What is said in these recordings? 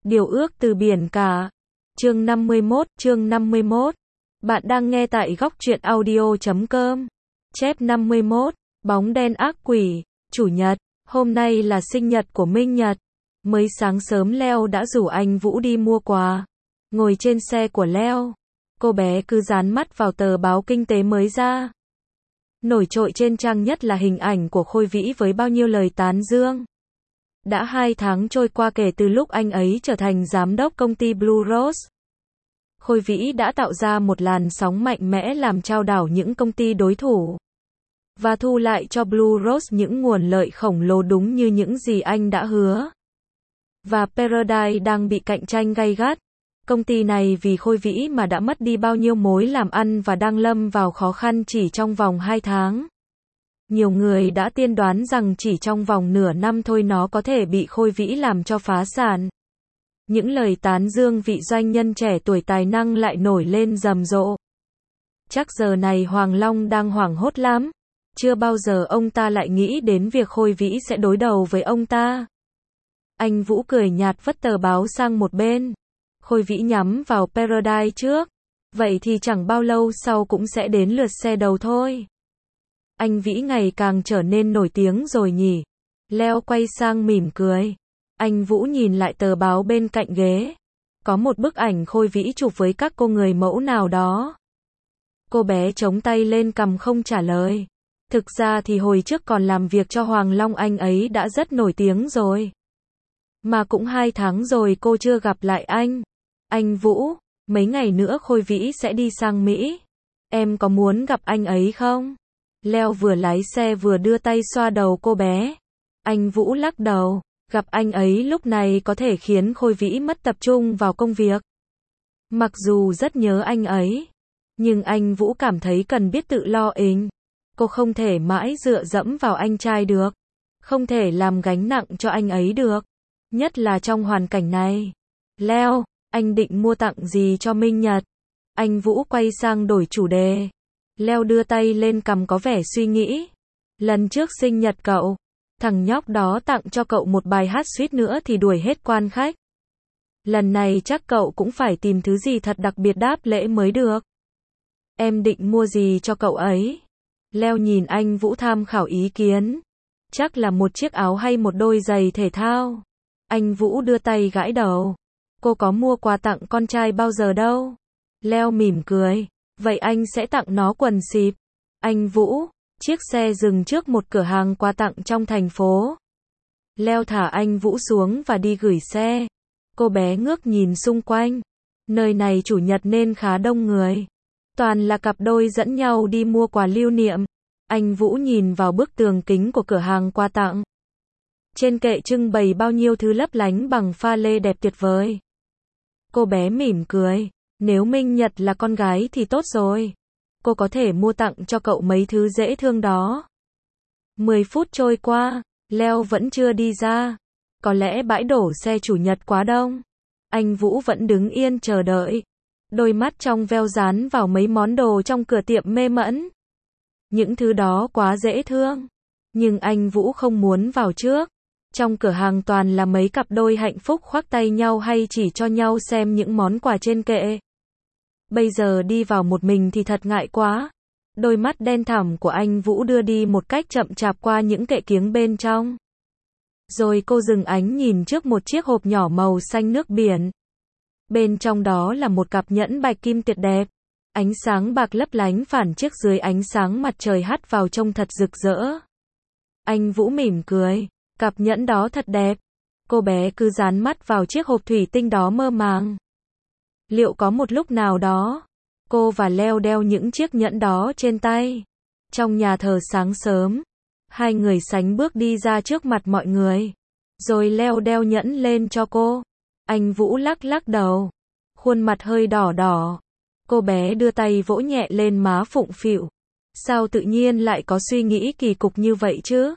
Điều ước từ biển cả. Chương 51. Bạn đang nghe tại góc truyện audio.com. Chép 51. Bóng đen ác quỷ. Chủ nhật. Hôm nay là sinh nhật của Minh Nhật. Mới sáng sớm Leo đã rủ anh Vũ đi mua quà. Ngồi trên xe của Leo, cô bé cứ dán mắt vào tờ báo kinh tế mới ra. Nổi trội trên trang nhất là hình ảnh của Khôi Vĩ với bao nhiêu lời tán dương. Đã 2 tháng trôi qua kể từ lúc anh ấy trở thành giám đốc công ty Blue Rose. Khôi Vĩ đã tạo ra một làn sóng mạnh mẽ làm chao đảo những công ty đối thủ và thu lại cho Blue Rose những nguồn lợi khổng lồ đúng như những gì anh đã hứa. Và Paradise đang bị cạnh tranh gay gắt. Công ty này vì Khôi Vĩ mà đã mất đi bao nhiêu mối làm ăn và đang lâm vào khó khăn chỉ trong vòng 2 tháng. Nhiều người đã tiên đoán rằng chỉ trong vòng nửa năm thôi nó có thể bị Khôi Vĩ làm cho phá sản. Những lời tán dương vị doanh nhân trẻ tuổi tài năng lại nổi lên rầm rộ. Chắc giờ này Hoàng Long đang hoảng hốt lắm. Chưa bao giờ ông ta lại nghĩ đến việc Khôi Vĩ sẽ đối đầu với ông ta. Anh Vũ cười nhạt vứt tờ báo sang một bên. Khôi Vĩ nhắm vào Paradise trước. Vậy thì chẳng bao lâu sau cũng sẽ đến lượt xe đầu thôi. Anh Vĩ ngày càng trở nên nổi tiếng rồi nhỉ? Leo quay sang mỉm cười. Anh Vũ nhìn lại tờ báo bên cạnh ghế. Có một bức ảnh Khôi Vĩ chụp với các cô người mẫu nào đó. Cô bé chống tay lên cằm không trả lời. Thực ra thì hồi trước còn làm việc cho Hoàng Long anh ấy đã rất nổi tiếng rồi. Mà cũng 2 tháng rồi cô chưa gặp lại anh. Anh Vũ, mấy ngày nữa Khôi Vĩ sẽ đi sang Mỹ. Em có muốn gặp anh ấy không? Leo vừa lái xe vừa đưa tay xoa đầu cô bé. Anh Vũ lắc đầu. Gặp anh ấy lúc này có thể khiến Khôi Vĩ mất tập trung vào công việc. Mặc dù rất nhớ anh ấy, nhưng anh Vũ cảm thấy cần biết tự lo ình. Cô không thể mãi dựa dẫm vào anh trai được. Không thể làm gánh nặng cho anh ấy được. Nhất là trong hoàn cảnh này. Leo, anh định mua tặng gì cho Minh Nhật? Anh Vũ quay sang đổi chủ đề. Leo đưa tay lên cằm có vẻ suy nghĩ. Lần trước sinh nhật cậu, thằng nhóc đó tặng cho cậu một bài hát suýt nữa thì đuổi hết quan khách. Lần này chắc cậu cũng phải tìm thứ gì thật đặc biệt đáp lễ mới được. Em định mua gì cho cậu ấy? Leo nhìn anh Vũ tham khảo ý kiến. Chắc là một chiếc áo hay một đôi giày thể thao. Anh Vũ đưa tay gãi đầu. Cô có mua quà tặng con trai bao giờ đâu. Leo mỉm cười. Vậy anh sẽ tặng nó quần xịp. Anh Vũ. Chiếc xe dừng trước một cửa hàng quà tặng trong thành phố. Leo thả anh Vũ xuống và đi gửi xe. Cô bé ngước nhìn xung quanh. Nơi này chủ nhật nên khá đông người. Toàn là cặp đôi dẫn nhau đi mua quà lưu niệm. Anh Vũ nhìn vào bức tường kính của cửa hàng quà tặng. Trên kệ trưng bày bao nhiêu thứ lấp lánh bằng pha lê đẹp tuyệt vời. Cô bé mỉm cười. Nếu Minh Nhật là con gái thì tốt rồi. Cô có thể mua tặng cho cậu mấy thứ dễ thương đó. 10 phút trôi qua, Leo vẫn chưa đi ra. Có lẽ bãi đổ xe chủ nhật quá đông. Anh Vũ vẫn đứng yên chờ đợi. Đôi mắt trong veo dán vào mấy món đồ trong cửa tiệm mê mẩn. Những thứ đó quá dễ thương. Nhưng anh Vũ không muốn vào trước. Trong cửa hàng toàn là mấy cặp đôi hạnh phúc khoác tay nhau hay chỉ cho nhau xem những món quà trên kệ. Bây giờ đi vào một mình thì thật ngại quá. Đôi mắt đen thẳm của anh Vũ đưa đi một cách chậm chạp qua những kệ kiếng bên trong. Rồi cô dừng ánh nhìn trước một chiếc hộp nhỏ màu xanh nước biển. Bên trong đó là một cặp nhẫn bạch kim tuyệt đẹp. Ánh sáng bạc lấp lánh phản chiếu dưới ánh sáng mặt trời hắt vào trông thật rực rỡ. Anh Vũ mỉm cười. Cặp nhẫn đó thật đẹp. Cô bé cứ dán mắt vào chiếc hộp thủy tinh đó mơ màng. Liệu có một lúc nào đó, cô và Leo đeo những chiếc nhẫn đó trên tay? Trong nhà thờ sáng sớm, hai người sánh bước đi ra trước mặt mọi người. Rồi Leo đeo nhẫn lên cho cô. Anh Vũ lắc lắc đầu. Khuôn mặt hơi đỏ đỏ. Cô bé đưa tay vỗ nhẹ lên má phụng phịu. Sao tự nhiên lại có suy nghĩ kỳ cục như vậy chứ?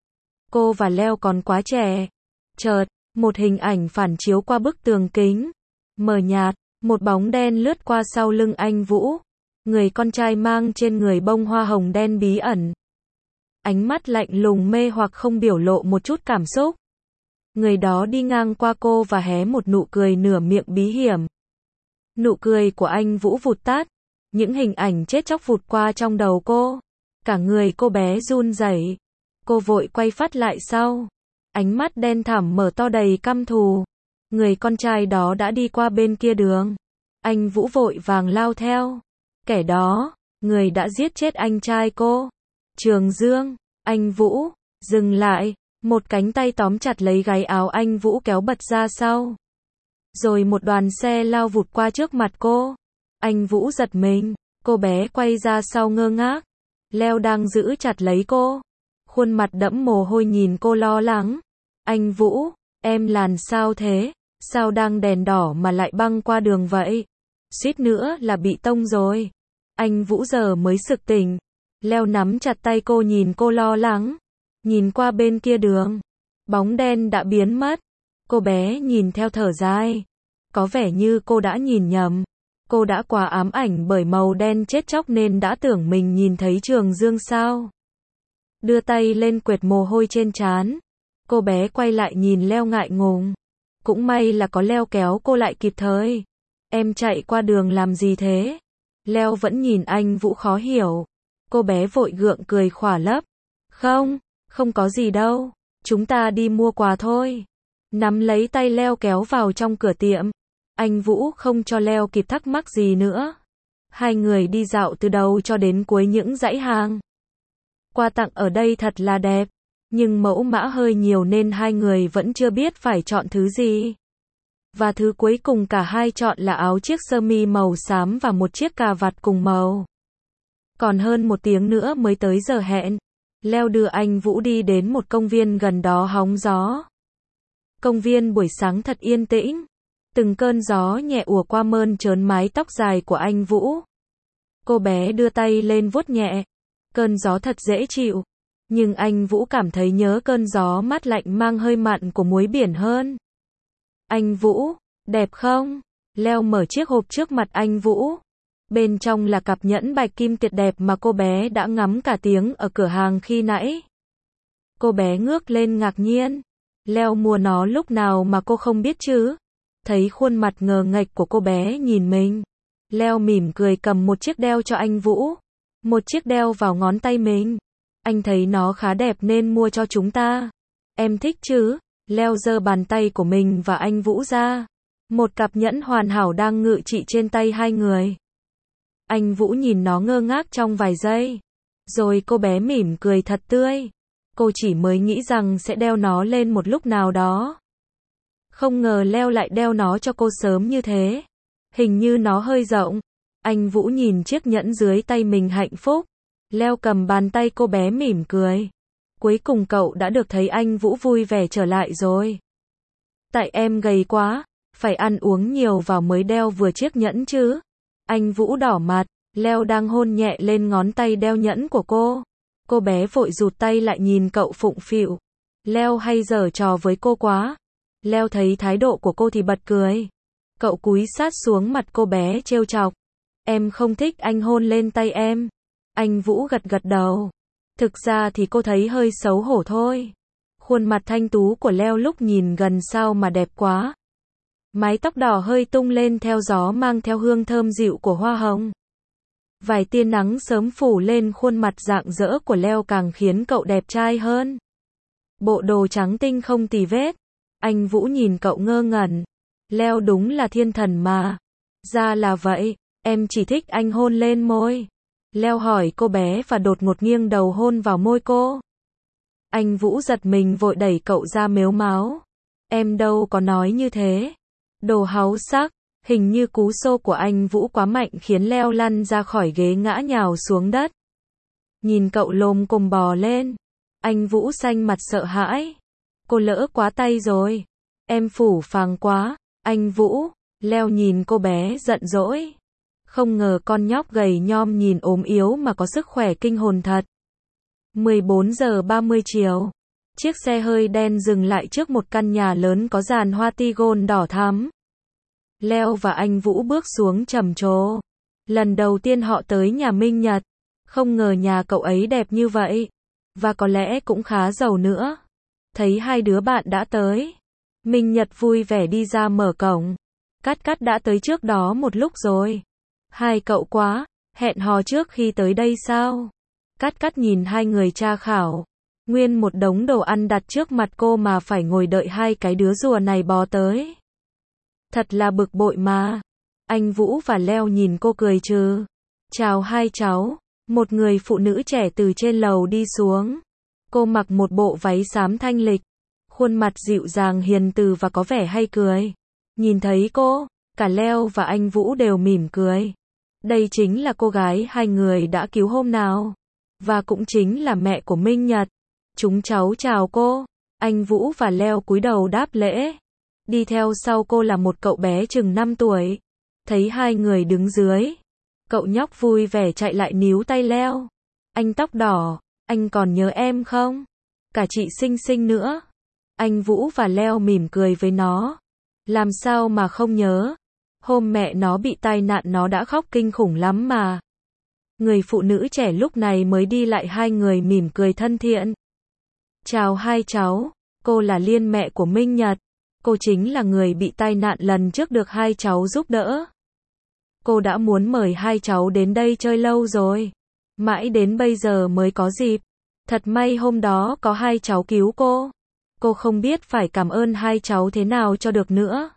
Cô và Leo còn quá trẻ. Chợt, một hình ảnh phản chiếu qua bức tường kính. Mờ nhạt. Một bóng đen lướt qua sau lưng anh Vũ. Người con trai mang trên người bông hoa hồng đen bí ẩn. Ánh mắt lạnh lùng mê hoặc không biểu lộ một chút cảm xúc. Người đó đi ngang qua cô và hé một nụ cười nửa miệng bí hiểm. Nụ cười của anh Vũ vụt tắt, những hình ảnh chết chóc vụt qua trong đầu cô. Cả người cô bé run rẩy. Cô vội quay phát lại sau. Ánh mắt đen thẳm mở to đầy căm thù. Người con trai đó đã đi qua bên kia đường. Anh Vũ vội vàng lao theo. Kẻ đó, người đã giết chết anh trai cô. Trường Dương, anh Vũ, dừng lại. Một cánh tay tóm chặt lấy gáy áo anh Vũ kéo bật ra sau. Rồi một đoàn xe lao vụt qua trước mặt cô. Anh Vũ giật mình, cô bé quay ra sau ngơ ngác. Leo đang giữ chặt lấy cô. Khuôn mặt đẫm mồ hôi nhìn cô lo lắng. Anh Vũ, em làm sao thế? Sao đang đèn đỏ mà lại băng qua đường vậy? Suýt nữa là bị tông rồi. Anh Vũ giờ mới sực tỉnh. Leo nắm chặt tay cô nhìn cô lo lắng. Nhìn qua bên kia đường. Bóng đen đã biến mất. Cô bé nhìn theo thở dài. Có vẻ như cô đã nhìn nhầm. Cô đã quá ám ảnh bởi màu đen chết chóc nên đã tưởng mình nhìn thấy Trường Dương sao. Đưa tay lên quệt mồ hôi trên trán. Cô bé quay lại nhìn Leo ngại ngùng. Cũng may là có Leo kéo cô lại kịp thời. Em chạy qua đường làm gì thế? Leo vẫn nhìn anh Vũ khó hiểu. Cô bé vội gượng cười khỏa lấp. Không có gì đâu. Chúng ta đi mua quà thôi. Nắm lấy tay Leo kéo vào trong cửa tiệm. Anh Vũ không cho Leo kịp thắc mắc gì nữa. Hai người đi dạo từ đầu cho đến cuối những dãy hàng. Quà tặng ở đây thật là đẹp. Nhưng mẫu mã hơi nhiều nên hai người vẫn chưa biết phải chọn thứ gì. Và thứ cuối cùng cả hai chọn là áo chiếc sơ mi màu xám và một chiếc cà vạt cùng màu. Còn hơn một tiếng nữa mới tới giờ hẹn. Leo đưa anh Vũ đi đến một công viên gần đó hóng gió. Công viên buổi sáng thật yên tĩnh. Từng cơn gió nhẹ ùa qua mơn trớn mái tóc dài của anh Vũ. Cô bé đưa tay lên vuốt nhẹ. Cơn gió thật dễ chịu. Nhưng anh Vũ cảm thấy nhớ cơn gió mát lạnh mang hơi mặn của muối biển hơn. Anh Vũ, đẹp không? Leo mở chiếc hộp trước mặt anh Vũ. Bên trong là cặp nhẫn bạch kim tuyệt đẹp mà cô bé đã ngắm cả tiếng ở cửa hàng khi nãy. Cô bé ngước lên ngạc nhiên. Leo mua nó lúc nào mà cô không biết chứ? Thấy khuôn mặt ngờ nghệch của cô bé nhìn mình. Leo mỉm cười cầm một chiếc đeo cho anh Vũ. Một chiếc đeo vào ngón tay mình. Anh thấy nó khá đẹp nên mua cho chúng ta. Em thích chứ? Leo giơ bàn tay của mình và anh Vũ ra. Một cặp nhẫn hoàn hảo đang ngự trị trên tay hai người. Anh Vũ nhìn nó ngơ ngác trong vài giây. Rồi cô bé mỉm cười thật tươi. Cô chỉ mới nghĩ rằng sẽ đeo nó lên một lúc nào đó. Không ngờ Leo lại đeo nó cho cô sớm như thế. Hình như nó hơi rộng. Anh Vũ nhìn chiếc nhẫn dưới tay mình hạnh phúc. Leo cầm bàn tay cô bé mỉm cười. Cuối cùng cậu đã được thấy anh Vũ vui vẻ trở lại rồi. Tại em gầy quá, phải ăn uống nhiều vào mới đeo vừa chiếc nhẫn chứ. Anh Vũ đỏ mặt, Leo đang hôn nhẹ lên ngón tay đeo nhẫn của cô. Cô bé vội rụt tay lại nhìn cậu phụng phịu. Leo hay giở trò với cô quá. Leo thấy thái độ của cô thì bật cười. Cậu cúi sát xuống mặt cô bé trêu chọc. Em không thích anh hôn lên tay em. Anh Vũ gật gật đầu. Thực ra thì cô thấy hơi xấu hổ thôi. Khuôn mặt thanh tú của Leo lúc nhìn gần sao mà đẹp quá. Mái tóc đỏ hơi tung lên theo gió mang theo hương thơm dịu của hoa hồng. Vài tia nắng sớm phủ lên khuôn mặt rạng rỡ của Leo càng khiến cậu đẹp trai hơn. Bộ đồ trắng tinh không tì vết. Anh Vũ nhìn cậu ngơ ngẩn. Leo đúng là thiên thần mà. Ra là vậy, em chỉ thích anh hôn lên môi. Leo hỏi cô bé và đột ngột nghiêng đầu hôn vào môi cô. Anh Vũ giật mình vội đẩy cậu ra mếu máo. Em đâu có nói như thế. Đồ háu sắc. Hình như cú xô của anh Vũ quá mạnh khiến Leo lăn ra khỏi ghế ngã nhào xuống đất. Nhìn cậu lồm cồm bò lên. Anh Vũ xanh mặt sợ hãi. Cô lỡ quá tay rồi. Em phủ phàng quá. Anh Vũ. Leo nhìn cô bé giận dỗi. Không ngờ con nhóc gầy nhom nhìn ốm yếu mà có sức khỏe kinh hồn thật. 14 giờ 30 chiều. Chiếc xe hơi đen dừng lại trước một căn nhà lớn có dàn hoa tigon đỏ thắm. Leo và anh Vũ bước xuống trầm trồ. Lần đầu tiên họ tới nhà Minh Nhật. Không ngờ nhà cậu ấy đẹp như vậy. Và có lẽ cũng khá giàu nữa. Thấy hai đứa bạn đã tới. Minh Nhật vui vẻ đi ra mở cổng. Cát Cát đã tới trước đó một lúc rồi. Hai cậu quá, hẹn hò trước khi tới đây sao? Cát Cát nhìn hai người tra khảo. Nguyên một đống đồ ăn đặt trước mặt cô mà phải ngồi đợi hai cái đứa rùa này bò tới. Thật là bực bội mà. Anh Vũ và Leo nhìn cô cười trừ. Chào hai cháu. Một người phụ nữ trẻ từ trên lầu đi xuống. Cô mặc một bộ váy xám thanh lịch. Khuôn mặt dịu dàng hiền từ và có vẻ hay cười. Nhìn thấy cô, cả Leo và anh Vũ đều mỉm cười. Đây chính là cô gái hai người đã cứu hôm nào. Và cũng chính là mẹ của Minh Nhật. Chúng cháu chào cô. Anh Vũ và Leo cúi đầu đáp lễ. Đi theo sau cô là một cậu bé chừng 5 tuổi. Thấy hai người đứng dưới. Cậu nhóc vui vẻ chạy lại níu tay Leo. Anh tóc đỏ, anh còn nhớ em không? Cả chị Xinh Xinh nữa. Anh Vũ và Leo mỉm cười với nó. Làm sao mà không nhớ? Hôm mẹ nó bị tai nạn nó đã khóc kinh khủng lắm mà. Người phụ nữ trẻ lúc này mới đi lại hai người mỉm cười thân thiện. Chào hai cháu, cô là Liên mẹ của Minh Nhật. Cô chính là người bị tai nạn lần trước được hai cháu giúp đỡ. Cô đã muốn mời hai cháu đến đây chơi lâu rồi. Mãi đến bây giờ mới có dịp. Thật may hôm đó có hai cháu cứu cô. Cô không biết phải cảm ơn hai cháu thế nào cho được nữa.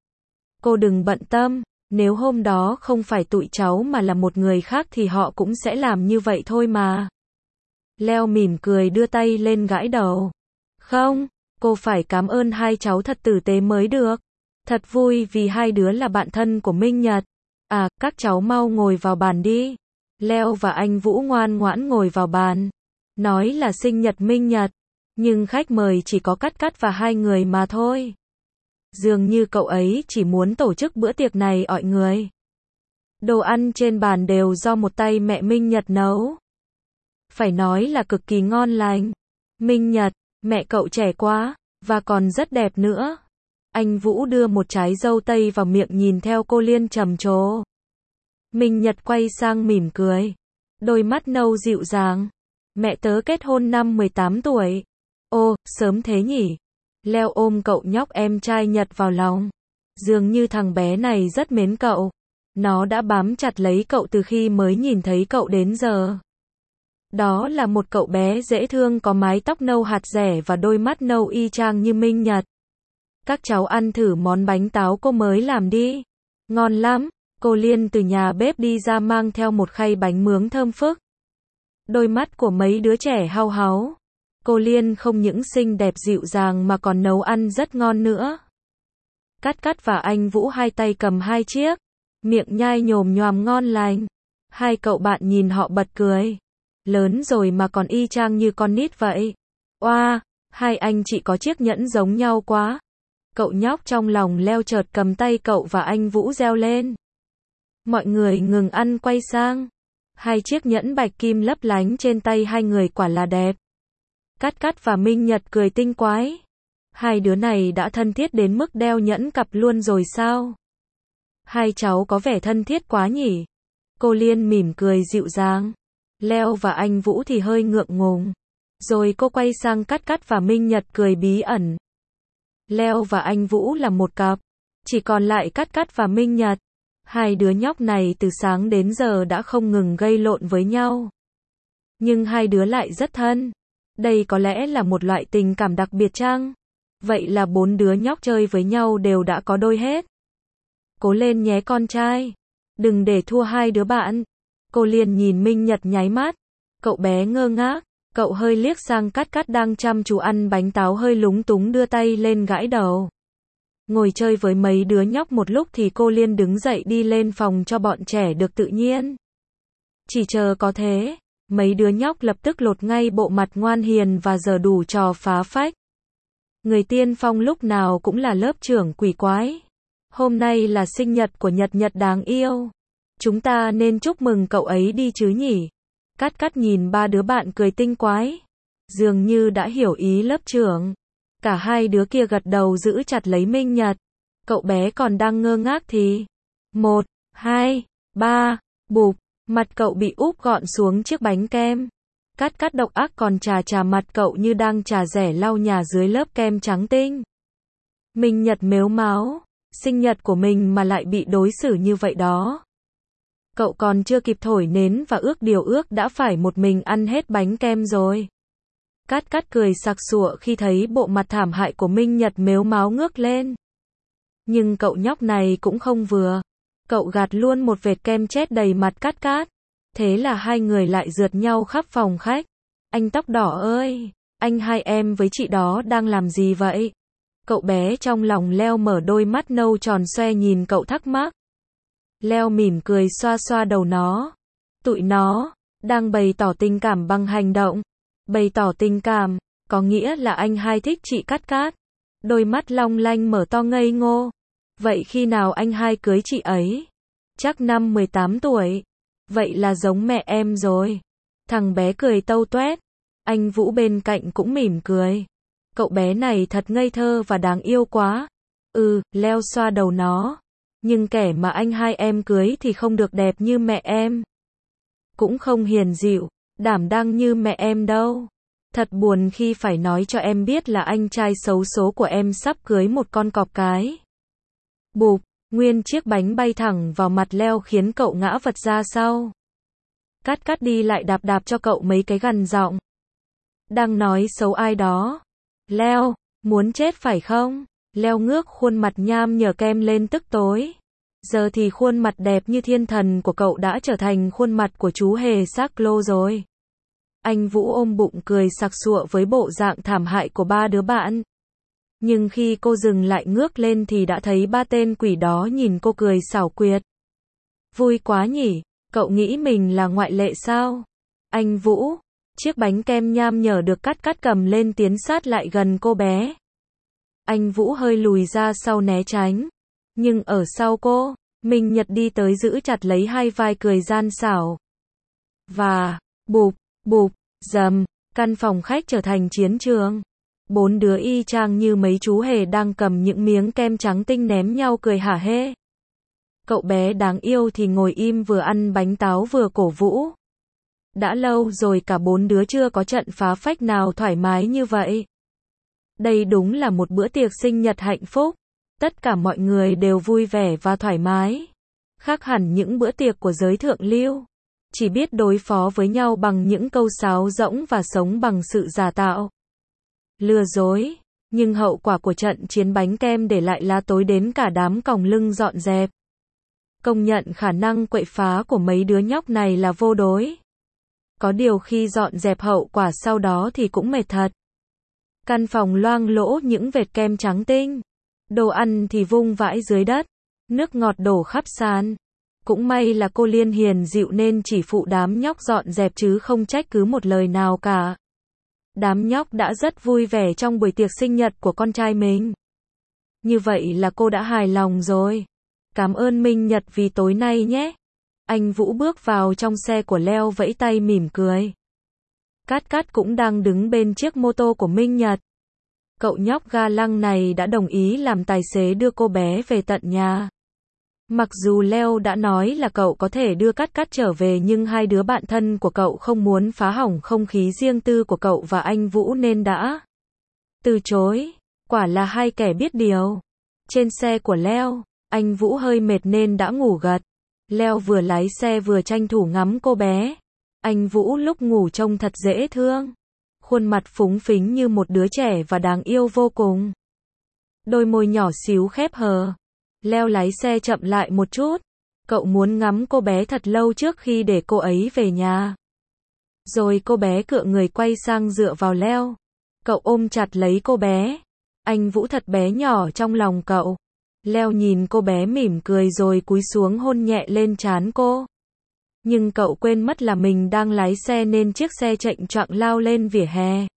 Cô đừng bận tâm, nếu hôm đó không phải tụi cháu mà là một người khác thì họ cũng sẽ làm như vậy thôi mà. Leo mỉm cười đưa tay lên gãi đầu. Không, cô phải cảm ơn hai cháu thật tử tế mới được. Thật vui vì hai đứa là bạn thân của Minh Nhật. À, các cháu mau ngồi vào bàn đi. Leo và anh Vũ ngoan ngoãn ngồi vào bàn. Nói là sinh nhật Minh Nhật. Nhưng khách mời chỉ có Cát Cát và hai người mà thôi. Dường như cậu ấy chỉ muốn tổ chức bữa tiệc này mọi người. Đồ ăn trên bàn đều do một tay mẹ Minh Nhật nấu. Phải nói là cực kỳ ngon lành. Minh Nhật, mẹ cậu trẻ quá, và còn rất đẹp nữa. Anh Vũ đưa một trái dâu tây vào miệng nhìn theo cô Liên trầm trồ. Minh Nhật quay sang mỉm cười. Đôi mắt nâu dịu dàng. Mẹ tớ kết hôn năm 18 tuổi. Ô, sớm thế nhỉ? Leo ôm cậu nhóc em trai Nhật vào lòng. Dường như thằng bé này rất mến cậu. Nó đã bám chặt lấy cậu từ khi mới nhìn thấy cậu đến giờ. Đó là một cậu bé dễ thương có mái tóc nâu hạt dẻ và đôi mắt nâu y chang như Minh Nhật. Các cháu ăn thử món bánh táo cô mới làm đi. Ngon lắm. Cô Liên từ nhà bếp đi ra mang theo một khay bánh mướn thơm phức. Đôi mắt của mấy đứa trẻ hau háu. Cô Liên không những xinh đẹp dịu dàng mà còn nấu ăn rất ngon nữa. Cát Cát và anh Vũ hai tay cầm hai chiếc. Miệng nhai nhồm nhoàm ngon lành. Hai cậu bạn nhìn họ bật cười. Lớn rồi mà còn y chang như con nít vậy. Oa, hai anh chị có chiếc nhẫn giống nhau quá. Cậu nhóc trong lòng Leo chợt cầm tay cậu và anh Vũ reo lên. Mọi người ngừng ăn quay sang. Hai chiếc nhẫn bạch kim lấp lánh trên tay hai người quả là đẹp. Cát Cát và Minh Nhật cười tinh quái. Hai đứa này đã thân thiết đến mức đeo nhẫn cặp luôn rồi sao? Hai cháu có vẻ thân thiết quá nhỉ? Cô Liên mỉm cười dịu dàng. Leo và anh Vũ thì hơi ngượng ngùng. Rồi cô quay sang Cát Cát và Minh Nhật cười bí ẩn. Leo và anh Vũ là một cặp. Chỉ còn lại Cát Cát và Minh Nhật. Hai đứa nhóc này từ sáng đến giờ đã không ngừng gây lộn với nhau. Nhưng hai đứa lại rất thân. Đây có lẽ là một loại tình cảm đặc biệt chăng? Vậy là bốn đứa nhóc chơi với nhau đều đã có đôi hết. Cố lên nhé con trai. Đừng để thua hai đứa bạn. Cô Liên nhìn Minh Nhật nháy mắt. Cậu bé ngơ ngác. Cậu hơi liếc sang Cát Cát đang chăm chú ăn bánh táo hơi lúng túng đưa tay lên gãi đầu. Ngồi chơi với mấy đứa nhóc một lúc thì cô Liên đứng dậy đi lên phòng cho bọn trẻ được tự nhiên. Chỉ chờ có thế, mấy đứa nhóc lập tức lột ngay bộ mặt ngoan hiền và giờ đủ trò phá phách. Người tiên phong lúc nào cũng là lớp trưởng quỷ quái. Hôm nay là sinh nhật của Nhật Nhật đáng yêu. Chúng ta nên chúc mừng cậu ấy đi chứ nhỉ? Cát Cát nhìn ba đứa bạn cười tinh quái. Dường như đã hiểu ý lớp trưởng. Cả hai đứa kia gật đầu giữ chặt lấy Minh Nhật. Cậu bé còn đang ngơ ngác thì 1, 2, 3, bụp, mặt cậu bị úp gọn xuống chiếc bánh kem. Cát Cát độc ác còn chà chà mặt cậu như đang chà rẻ lau nhà dưới lớp kem trắng tinh. Minh Nhật mếu máo, sinh nhật của mình mà lại bị đối xử như vậy đó. Cậu còn chưa kịp thổi nến và ước điều ước đã phải một mình ăn hết bánh kem rồi. Cát Cát cười sặc sụa khi thấy bộ mặt thảm hại của Minh Nhật mếu máo ngước lên. Nhưng cậu nhóc này cũng không vừa. Cậu gạt luôn một vệt kem chết đầy mặt Cát Cát. Thế là hai người lại rượt nhau khắp phòng khách. Anh tóc đỏ ơi, anh hai em với chị đó đang làm gì vậy? Cậu bé trong lòng Leo mở đôi mắt nâu tròn xoe nhìn cậu thắc mắc. Leo mỉm cười xoa xoa đầu nó. Tụi nó đang bày tỏ tình cảm bằng hành động. Bày tỏ tình cảm, có nghĩa là anh hai thích chị Cát Cát. Đôi mắt long lanh mở to ngây ngô. Vậy khi nào anh hai cưới chị ấy? Chắc năm 18 tuổi. Vậy là giống mẹ em rồi. Thằng bé cười tâu toét. Anh Vũ bên cạnh cũng mỉm cười. Cậu bé này thật ngây thơ và đáng yêu quá. Leo xoa đầu nó. Nhưng kẻ mà anh hai em cưới thì không được đẹp như mẹ em. Cũng không hiền dịu, đảm đang như mẹ em đâu. Thật buồn khi phải nói cho em biết là anh trai xấu số của em sắp cưới một con cọp cái. Bụp, nguyên chiếc bánh bay thẳng vào mặt Leo khiến cậu ngã vật ra sau. Cát Cát đi lại đạp đạp cho cậu mấy cái gằn giọng. Đang nói xấu ai đó? Leo, muốn chết phải không? Leo ngước khuôn mặt nham nhở kem lên tức tối. Giờ thì khuôn mặt đẹp như thiên thần của cậu đã trở thành khuôn mặt của chú hề xác lô rồi. Anh Vũ ôm bụng cười sặc sụa với bộ dạng thảm hại của ba đứa bạn. Nhưng khi cô dừng lại ngước lên thì đã thấy ba tên quỷ đó nhìn cô cười xảo quyệt. Vui quá nhỉ, cậu nghĩ mình là ngoại lệ sao? Anh Vũ, chiếc bánh kem nham nhở được Cát Cát cầm lên tiến sát lại gần cô bé. Anh Vũ hơi lùi ra sau né tránh. Nhưng ở sau cô, Minh Nhật đi tới giữ chặt lấy hai vai cười gian xảo. Và, bụp, bụp, dầm, căn phòng khách trở thành chiến trường. Bốn đứa y chang như mấy chú hề đang cầm những miếng kem trắng tinh ném nhau cười hả hê. Cậu bé đáng yêu thì ngồi im vừa ăn bánh táo vừa cổ vũ. Đã lâu rồi cả bốn đứa chưa có trận phá phách nào thoải mái như vậy. Đây đúng là một bữa tiệc sinh nhật hạnh phúc. Tất cả mọi người đều vui vẻ và thoải mái. Khác hẳn những bữa tiệc của giới thượng lưu. Chỉ biết đối phó với nhau bằng những câu sáo rỗng và sống bằng sự giả tạo. Lừa dối. Nhưng hậu quả của trận chiến bánh kem để lại là tối đến cả đám còng lưng dọn dẹp. Công nhận khả năng quậy phá của mấy đứa nhóc này là vô đối. Có điều khi dọn dẹp hậu quả sau đó thì cũng mệt thật. Căn phòng loang lỗ những vệt kem trắng tinh. Đồ ăn thì vung vãi dưới đất. Nước ngọt đổ khắp sàn. Cũng may là cô Liên hiền dịu nên chỉ phụ đám nhóc dọn dẹp chứ không trách cứ một lời nào cả. Đám nhóc đã rất vui vẻ trong buổi tiệc sinh nhật của con trai mình. Như vậy là cô đã hài lòng rồi. Cảm ơn Minh Nhật vì tối nay nhé. Anh Vũ bước vào trong xe của Leo vẫy tay mỉm cười. Cát Cát cũng đang đứng bên chiếc mô tô của Minh Nhật. Cậu nhóc ga lăng này đã đồng ý làm tài xế đưa cô bé về tận nhà. Mặc dù Leo đã nói là cậu có thể đưa Cát Cát trở về nhưng hai đứa bạn thân của cậu không muốn phá hỏng không khí riêng tư của cậu và anh Vũ nên đã từ chối. Quả là hai kẻ biết điều. Trên xe của Leo, anh Vũ hơi mệt nên đã ngủ gật. Leo vừa lái xe vừa tranh thủ ngắm cô bé. Anh Vũ lúc ngủ trông thật dễ thương. Khuôn mặt phúng phính như một đứa trẻ và đáng yêu vô cùng. Đôi môi nhỏ xíu khép hờ. Leo lái xe chậm lại một chút. Cậu muốn ngắm cô bé thật lâu trước khi để cô ấy về nhà. Rồi cô bé cựa người quay sang dựa vào Leo. Cậu ôm chặt lấy cô bé. Anh Vũ thật bé nhỏ trong lòng cậu. Leo nhìn cô bé mỉm cười rồi cúi xuống hôn nhẹ lên trán cô. Nhưng cậu quên mất là mình đang lái xe nên chiếc xe chệch choạng lao lên vỉa hè.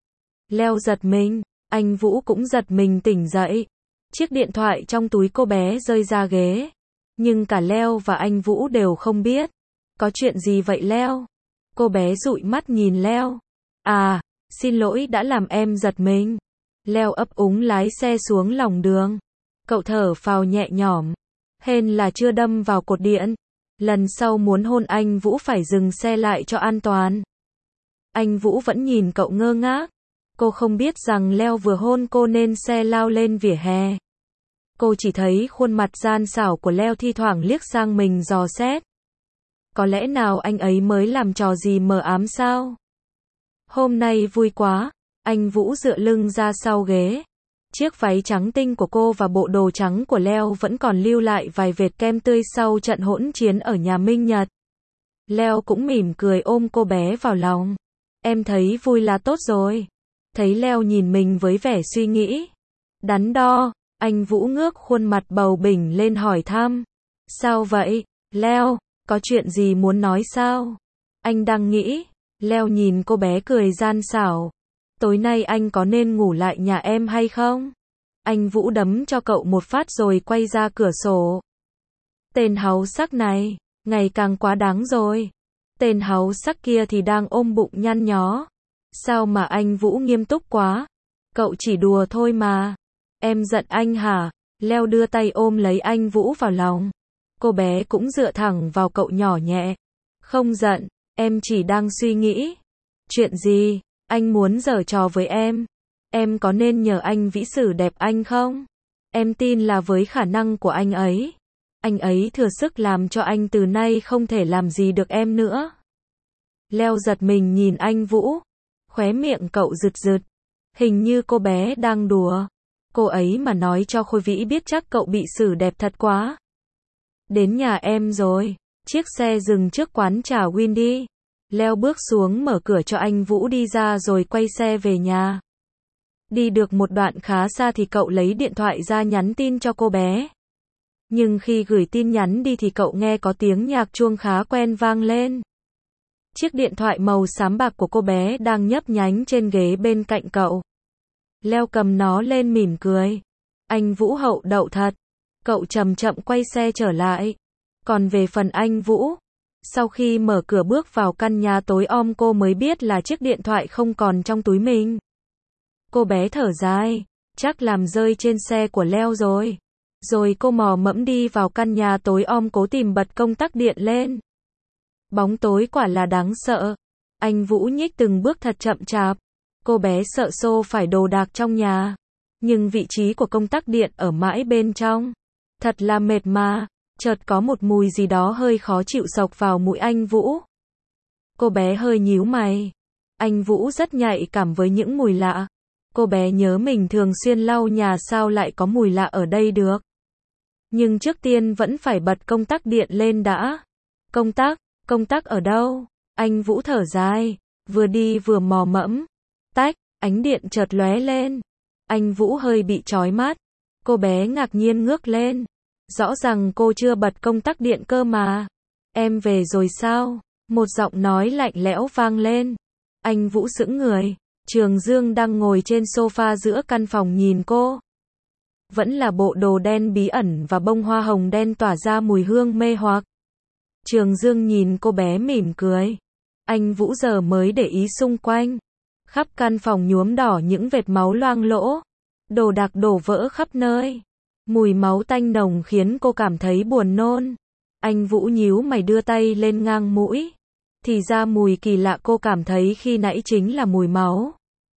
Leo giật mình, anh Vũ cũng giật mình tỉnh dậy. Chiếc điện thoại trong túi cô bé rơi ra ghế. Nhưng cả Leo và anh Vũ đều không biết. Có chuyện gì vậy Leo? Cô bé dụi mắt nhìn Leo. À, xin lỗi đã làm em giật mình. Leo ấp úng lái xe xuống lòng đường. Cậu thở phào nhẹ nhõm. Hên là chưa đâm vào cột điện. Lần sau muốn hôn anh Vũ phải dừng xe lại cho an toàn. Anh Vũ vẫn nhìn cậu ngơ ngác. Cô không biết rằng Leo vừa hôn cô nên xe lao lên vỉa hè. Cô chỉ thấy khuôn mặt gian xảo của Leo thi thoảng liếc sang mình dò xét. Có lẽ nào anh ấy mới làm trò gì mờ ám sao? Hôm nay vui quá, anh Vũ dựa lưng ra sau ghế. Chiếc váy trắng tinh của cô và bộ đồ trắng của Leo vẫn còn lưu lại vài vệt kem tươi sau trận hỗn chiến ở nhà Minh Nhật. Leo cũng mỉm cười ôm cô bé vào lòng. Em thấy vui là tốt rồi. Thấy Leo nhìn mình với vẻ suy nghĩ đắn đo, anh Vũ ngước khuôn mặt bầu bỉnh lên hỏi thăm. Sao vậy, Leo, có chuyện gì muốn nói sao? Anh đang nghĩ. Leo nhìn cô bé cười gian xảo. Tối nay anh có nên ngủ lại nhà em hay không? Anh Vũ đấm cho cậu một phát rồi quay ra cửa sổ. Tên háu sắc này, ngày càng quá đáng rồi. Tên háu sắc kia thì đang ôm bụng nhăn nhó. Sao mà anh Vũ nghiêm túc quá? Cậu chỉ đùa thôi mà. Em giận anh hả? Leo đưa tay ôm lấy anh Vũ vào lòng. Cô bé cũng dựa thẳng vào cậu nhỏ nhẹ. Không giận, em chỉ đang suy nghĩ. Chuyện gì? Anh muốn giở trò với em. Em có nên nhờ anh Vĩ xử đẹp anh không? Em tin là với khả năng của anh ấy thừa sức làm cho anh từ nay không thể làm gì được em nữa. Leo giật mình nhìn anh Vũ. Khóe miệng cậu rực rực. Hình như cô bé đang đùa. Cô ấy mà nói cho Khôi Vĩ biết chắc cậu bị xử đẹp thật quá. Đến nhà em rồi. Chiếc xe dừng trước quán trà Windy. Leo bước xuống mở cửa cho anh Vũ đi ra rồi quay xe về nhà. Đi được một đoạn khá xa thì cậu lấy điện thoại ra nhắn tin cho cô bé. Nhưng khi gửi tin nhắn đi thì cậu nghe có tiếng nhạc chuông khá quen vang lên. Chiếc điện thoại màu xám bạc của cô bé đang nhấp nhánh trên ghế bên cạnh cậu. Leo cầm nó lên mỉm cười. Anh Vũ hậu đậu thật. Cậu chậm chậm quay xe trở lại. Còn về phần anh Vũ, sau khi mở cửa bước vào căn nhà tối om cô mới biết là chiếc điện thoại không còn trong túi mình. Cô bé thở dài, chắc làm rơi trên xe của Leo rồi. Rồi cô mò mẫm đi vào căn nhà tối om cố tìm bật công tắc điện lên. Bóng tối quả là đáng sợ. Anh Vũ nhích từng bước thật chậm chạp. Cô bé sợ xô phải đồ đạc trong nhà. Nhưng vị trí của công tắc điện ở mãi bên trong. Thật là mệt mà. Chợt có một mùi gì đó hơi khó chịu xộc vào mũi anh Vũ. Cô bé hơi nhíu mày. Anh Vũ rất nhạy cảm với những mùi lạ. Cô bé nhớ mình thường xuyên lau nhà sao lại có mùi lạ ở đây được. Nhưng trước tiên vẫn phải bật công tắc điện lên đã. Công tắc ở đâu? Anh Vũ thở dài, vừa đi vừa mò mẫm. Tách, ánh điện chợt lóe lên. Anh Vũ hơi bị chói mắt. Cô bé ngạc nhiên ngước lên. Rõ ràng cô chưa bật công tắc điện cơ mà. Em về rồi sao? Một giọng nói lạnh lẽo vang lên. Anh Vũ sững người. Trường Dương đang ngồi trên sofa giữa căn phòng nhìn cô. Vẫn là bộ đồ đen bí ẩn và bông hoa hồng đen tỏa ra mùi hương mê hoặc. Trường Dương nhìn cô bé mỉm cười. Anh Vũ giờ mới để ý xung quanh. Khắp căn phòng nhuốm đỏ những vệt máu loang lỗ. Đồ đạc đổ vỡ khắp nơi. Mùi máu tanh nồng khiến cô cảm thấy buồn nôn. Anh Vũ nhíu mày đưa tay lên ngang mũi. Thì ra mùi kỳ lạ cô cảm thấy khi nãy chính là mùi máu.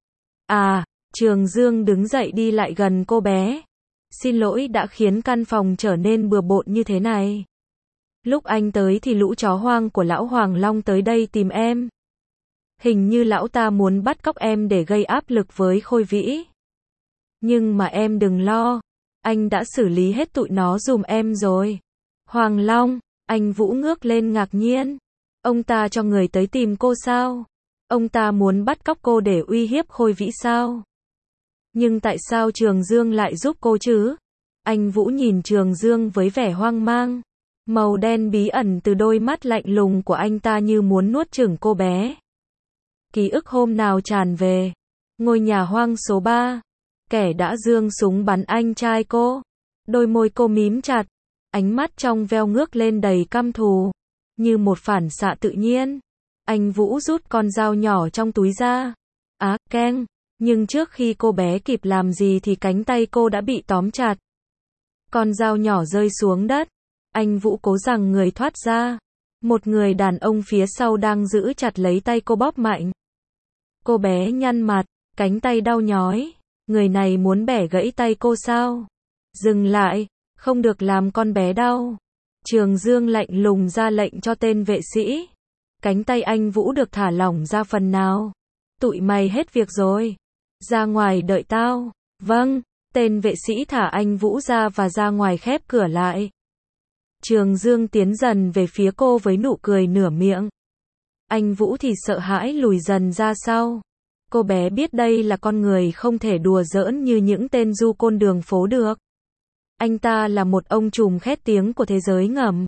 À, Trường Dương đứng dậy đi lại gần cô bé. Xin lỗi đã khiến căn phòng trở nên bừa bộn như thế này. Lúc anh tới thì lũ chó hoang của lão Hoàng Long tới đây tìm em. Hình như lão ta muốn bắt cóc em để gây áp lực với Khôi Vĩ. Nhưng mà em đừng lo. Anh đã xử lý hết tụi nó giùm em rồi. Hoàng Long, anh Vũ ngước lên ngạc nhiên. Ông ta cho người tới tìm cô sao? Ông ta muốn bắt cóc cô để uy hiếp Khôi Vĩ sao? Nhưng tại sao Trường Dương lại giúp cô chứ? Anh Vũ nhìn Trường Dương với vẻ hoang mang. Màu đen bí ẩn từ đôi mắt lạnh lùng của anh ta như muốn nuốt chửng cô bé. Ký ức hôm nào tràn về. Ngôi nhà hoang số 3. Kẻ đã giương súng bắn anh trai cô. Đôi môi cô mím chặt. Ánh mắt trong veo ngước lên đầy căm thù. Như một phản xạ tự nhiên. Anh Vũ rút con dao nhỏ trong túi ra. Á, keng. Nhưng trước khi cô bé kịp làm gì thì cánh tay cô đã bị tóm chặt. Con dao nhỏ rơi xuống đất. Anh Vũ cố giằng người thoát ra. Một người đàn ông phía sau đang giữ chặt lấy tay cô bóp mạnh. Cô bé nhăn mặt, cánh tay đau nhói. Người này muốn bẻ gãy tay cô sao? Dừng lại, không được làm con bé đau. Trường Dương lạnh lùng ra lệnh cho tên vệ sĩ. Cánh tay anh Vũ được thả lỏng ra phần nào. Tụi mày hết việc rồi. Ra ngoài đợi tao. Vâng, tên vệ sĩ thả anh Vũ ra và ra ngoài khép cửa lại. Trường Dương tiến dần về phía cô với nụ cười nửa miệng. Anh Vũ thì sợ hãi lùi dần ra sau. Cô bé biết đây là con người không thể đùa giỡn như những tên du côn đường phố được. Anh ta là một ông trùm khét tiếng của thế giới ngầm.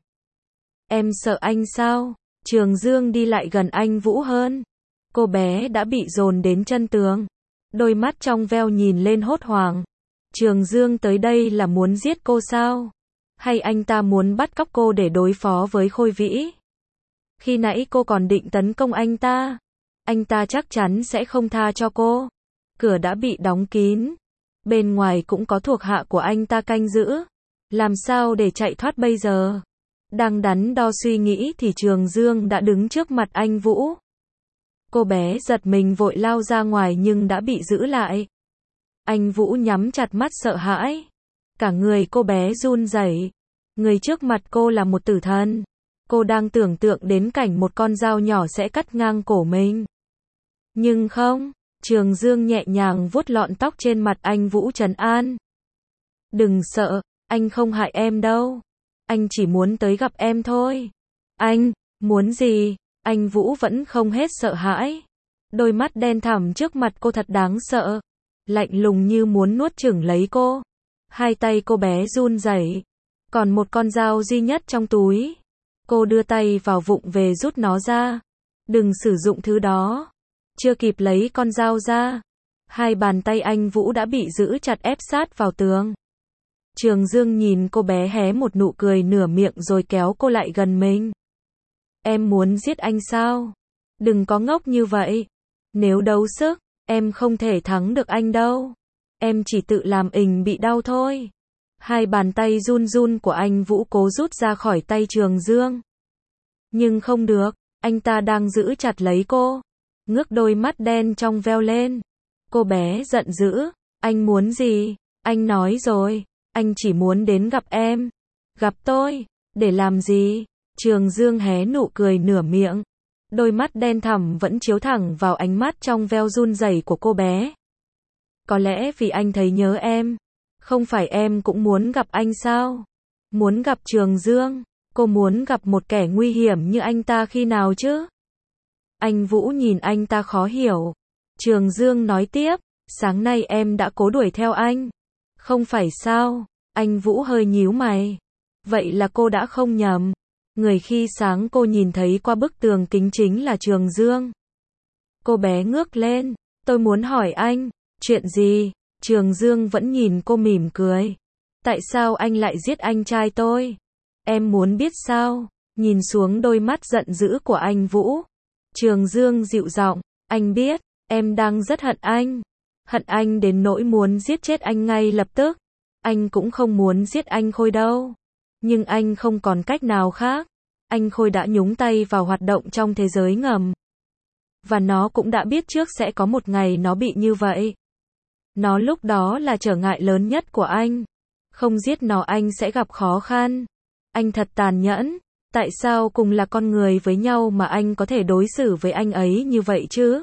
Em sợ anh sao? Trường Dương đi lại gần anh Vũ hơn. Cô bé đã bị dồn đến chân tường. Đôi mắt trong veo nhìn lên hốt hoảng. Trường Dương tới đây là muốn giết cô sao? Hay anh ta muốn bắt cóc cô để đối phó với Khôi Vĩ? Khi nãy cô còn định tấn công anh ta. Anh ta chắc chắn sẽ không tha cho cô. Cửa đã bị đóng kín. Bên ngoài cũng có thuộc hạ của anh ta canh giữ. Làm sao để chạy thoát bây giờ? Đang đắn đo suy nghĩ thì Trường Dương đã đứng trước mặt anh Vũ. Cô bé giật mình vội lao ra ngoài nhưng đã bị giữ lại. Anh Vũ nhắm chặt mắt sợ hãi. Cả người cô bé run rẩy. Người trước mặt cô là một tử thần. Cô đang tưởng tượng đến cảnh một con dao nhỏ sẽ cắt ngang cổ mình. Nhưng không, Trường Dương nhẹ nhàng vuốt lọn tóc trên mặt anh Vũ trấn an. Đừng sợ, anh không hại em đâu. Anh chỉ muốn tới gặp em thôi. Anh, muốn gì? Anh Vũ vẫn không hết sợ hãi. Đôi mắt đen thẳm trước mặt cô thật đáng sợ. Lạnh lùng như muốn nuốt chửng lấy cô. Hai tay cô bé run rẩy. Còn một con dao duy nhất trong túi. Cô đưa tay vào vụng về rút nó ra. Đừng sử dụng thứ đó. Chưa kịp lấy con dao ra. Hai bàn tay anh Vũ đã bị giữ chặt ép sát vào tường. Trường Dương nhìn cô bé hé một nụ cười nửa miệng rồi kéo cô lại gần mình. Em muốn giết anh sao? Đừng có ngốc như vậy. Nếu đấu sức, em không thể thắng được anh đâu. Em chỉ tự làm ình bị đau thôi. Hai bàn tay run run của anh Vũ cố rút ra khỏi tay Trường Dương. Nhưng không được, anh ta đang giữ chặt lấy cô. Ngước đôi mắt đen trong veo lên. Cô bé giận dữ. Anh muốn gì? Anh nói rồi. Anh chỉ muốn đến gặp em. Gặp tôi. Để làm gì? Trường Dương hé nụ cười nửa miệng. Đôi mắt đen thẳm vẫn chiếu thẳng vào ánh mắt trong veo run rẩy của cô bé. Có lẽ vì anh thấy nhớ em. Không phải em cũng muốn gặp anh sao? Muốn gặp Trường Dương. Cô muốn gặp một kẻ nguy hiểm như anh ta khi nào chứ? Anh Vũ nhìn anh ta khó hiểu. Trường Dương nói tiếp. Sáng nay em đã cố đuổi theo anh. Không phải sao? Anh Vũ hơi nhíu mày. Vậy là cô đã không nhầm. Người khi sáng cô nhìn thấy qua bức tường kính chính là Trường Dương. Cô bé ngước lên. Tôi muốn hỏi anh. Chuyện gì? Trường Dương vẫn nhìn cô mỉm cười. Tại sao anh lại giết anh trai tôi? Em muốn biết sao? Nhìn xuống đôi mắt giận dữ của anh Vũ. Trường Dương dịu giọng. Anh biết, em đang rất hận anh. Hận anh đến nỗi muốn giết chết anh ngay lập tức. Anh cũng không muốn giết anh Khôi đâu. Nhưng anh không còn cách nào khác. Anh Khôi đã nhúng tay vào hoạt động trong thế giới ngầm. Và nó cũng đã biết trước sẽ có một ngày nó bị như vậy. Nó lúc đó là trở ngại lớn nhất của anh. Không giết nó anh sẽ gặp khó khăn. Anh thật tàn nhẫn. Tại sao cùng là con người với nhau mà anh có thể đối xử với anh ấy như vậy chứ?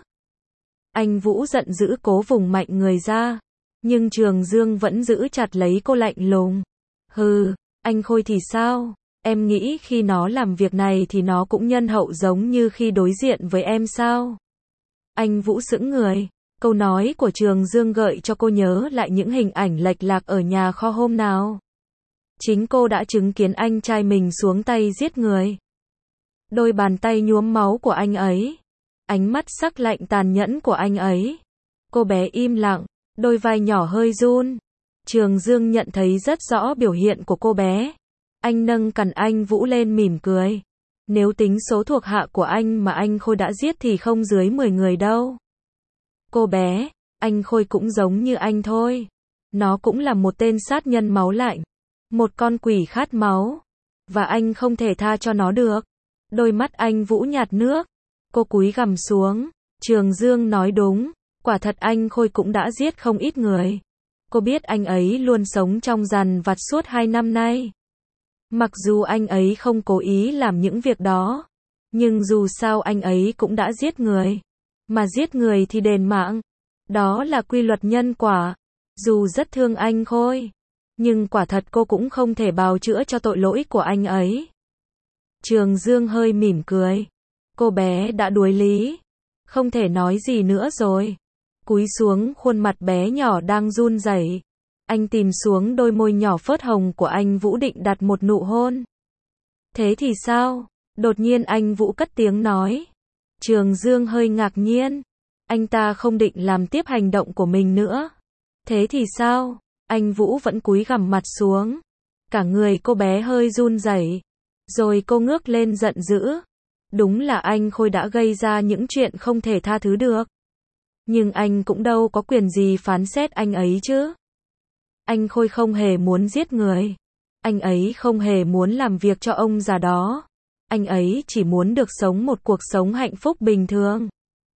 Anh Vũ giận dữ cố vùng mạnh người ra. Nhưng Trường Dương vẫn giữ chặt lấy cô lạnh lùng. Hừ, anh Khôi thì sao? Em nghĩ khi nó làm việc này thì nó cũng nhân hậu giống như khi đối diện với em sao? Anh Vũ sững người. Câu nói của Trường Dương gợi cho cô nhớ lại những hình ảnh lệch lạc ở nhà kho hôm nào. Chính cô đã chứng kiến anh trai mình xuống tay giết người. Đôi bàn tay nhuốm máu của anh ấy. Ánh mắt sắc lạnh tàn nhẫn của anh ấy. Cô bé im lặng, đôi vai nhỏ hơi run. Trường Dương nhận thấy rất rõ biểu hiện của cô bé. Anh nâng cằm anh Vũ lên mỉm cười. Nếu tính số thuộc hạ của anh mà anh Khôi đã giết thì không dưới 10 người đâu. Cô bé, anh Khôi cũng giống như anh thôi. Nó cũng là một tên sát nhân máu lạnh. Một con quỷ khát máu. Và anh không thể tha cho nó được. Đôi mắt anh Vũ nhạt nước. Cô cúi gằm xuống. Trường Dương nói đúng. Quả thật anh Khôi cũng đã giết không ít người. Cô biết anh ấy luôn sống trong dằn vặt suốt 2 năm nay. Mặc dù anh ấy không cố ý làm những việc đó, nhưng dù sao anh ấy cũng đã giết người. Mà giết người thì đền mạng. Đó là quy luật nhân quả. Dù rất thương anh Khôi, nhưng quả thật cô cũng không thể bào chữa cho tội lỗi của anh ấy. Trường Dương hơi mỉm cười. Cô bé đã đuối lý. Không thể nói gì nữa rồi. Cúi xuống khuôn mặt bé nhỏ đang run rẩy. Anh tìm xuống đôi môi nhỏ phớt hồng của anh Vũ định đặt một nụ hôn. Thế thì sao? Đột nhiên anh Vũ cất tiếng nói. Trường Dương hơi ngạc nhiên. Anh ta không định làm tiếp hành động của mình nữa. Thế thì sao? Anh Vũ vẫn cúi gằm mặt xuống. Cả người cô bé hơi run rẩy. Rồi cô ngước lên giận dữ. Đúng là anh Khôi đã gây ra những chuyện không thể tha thứ được. Nhưng anh cũng đâu có quyền gì phán xét anh ấy chứ. Anh Khôi không hề muốn giết người. Anh ấy không hề muốn làm việc cho ông già đó. Anh ấy chỉ muốn được sống một cuộc sống hạnh phúc bình thường.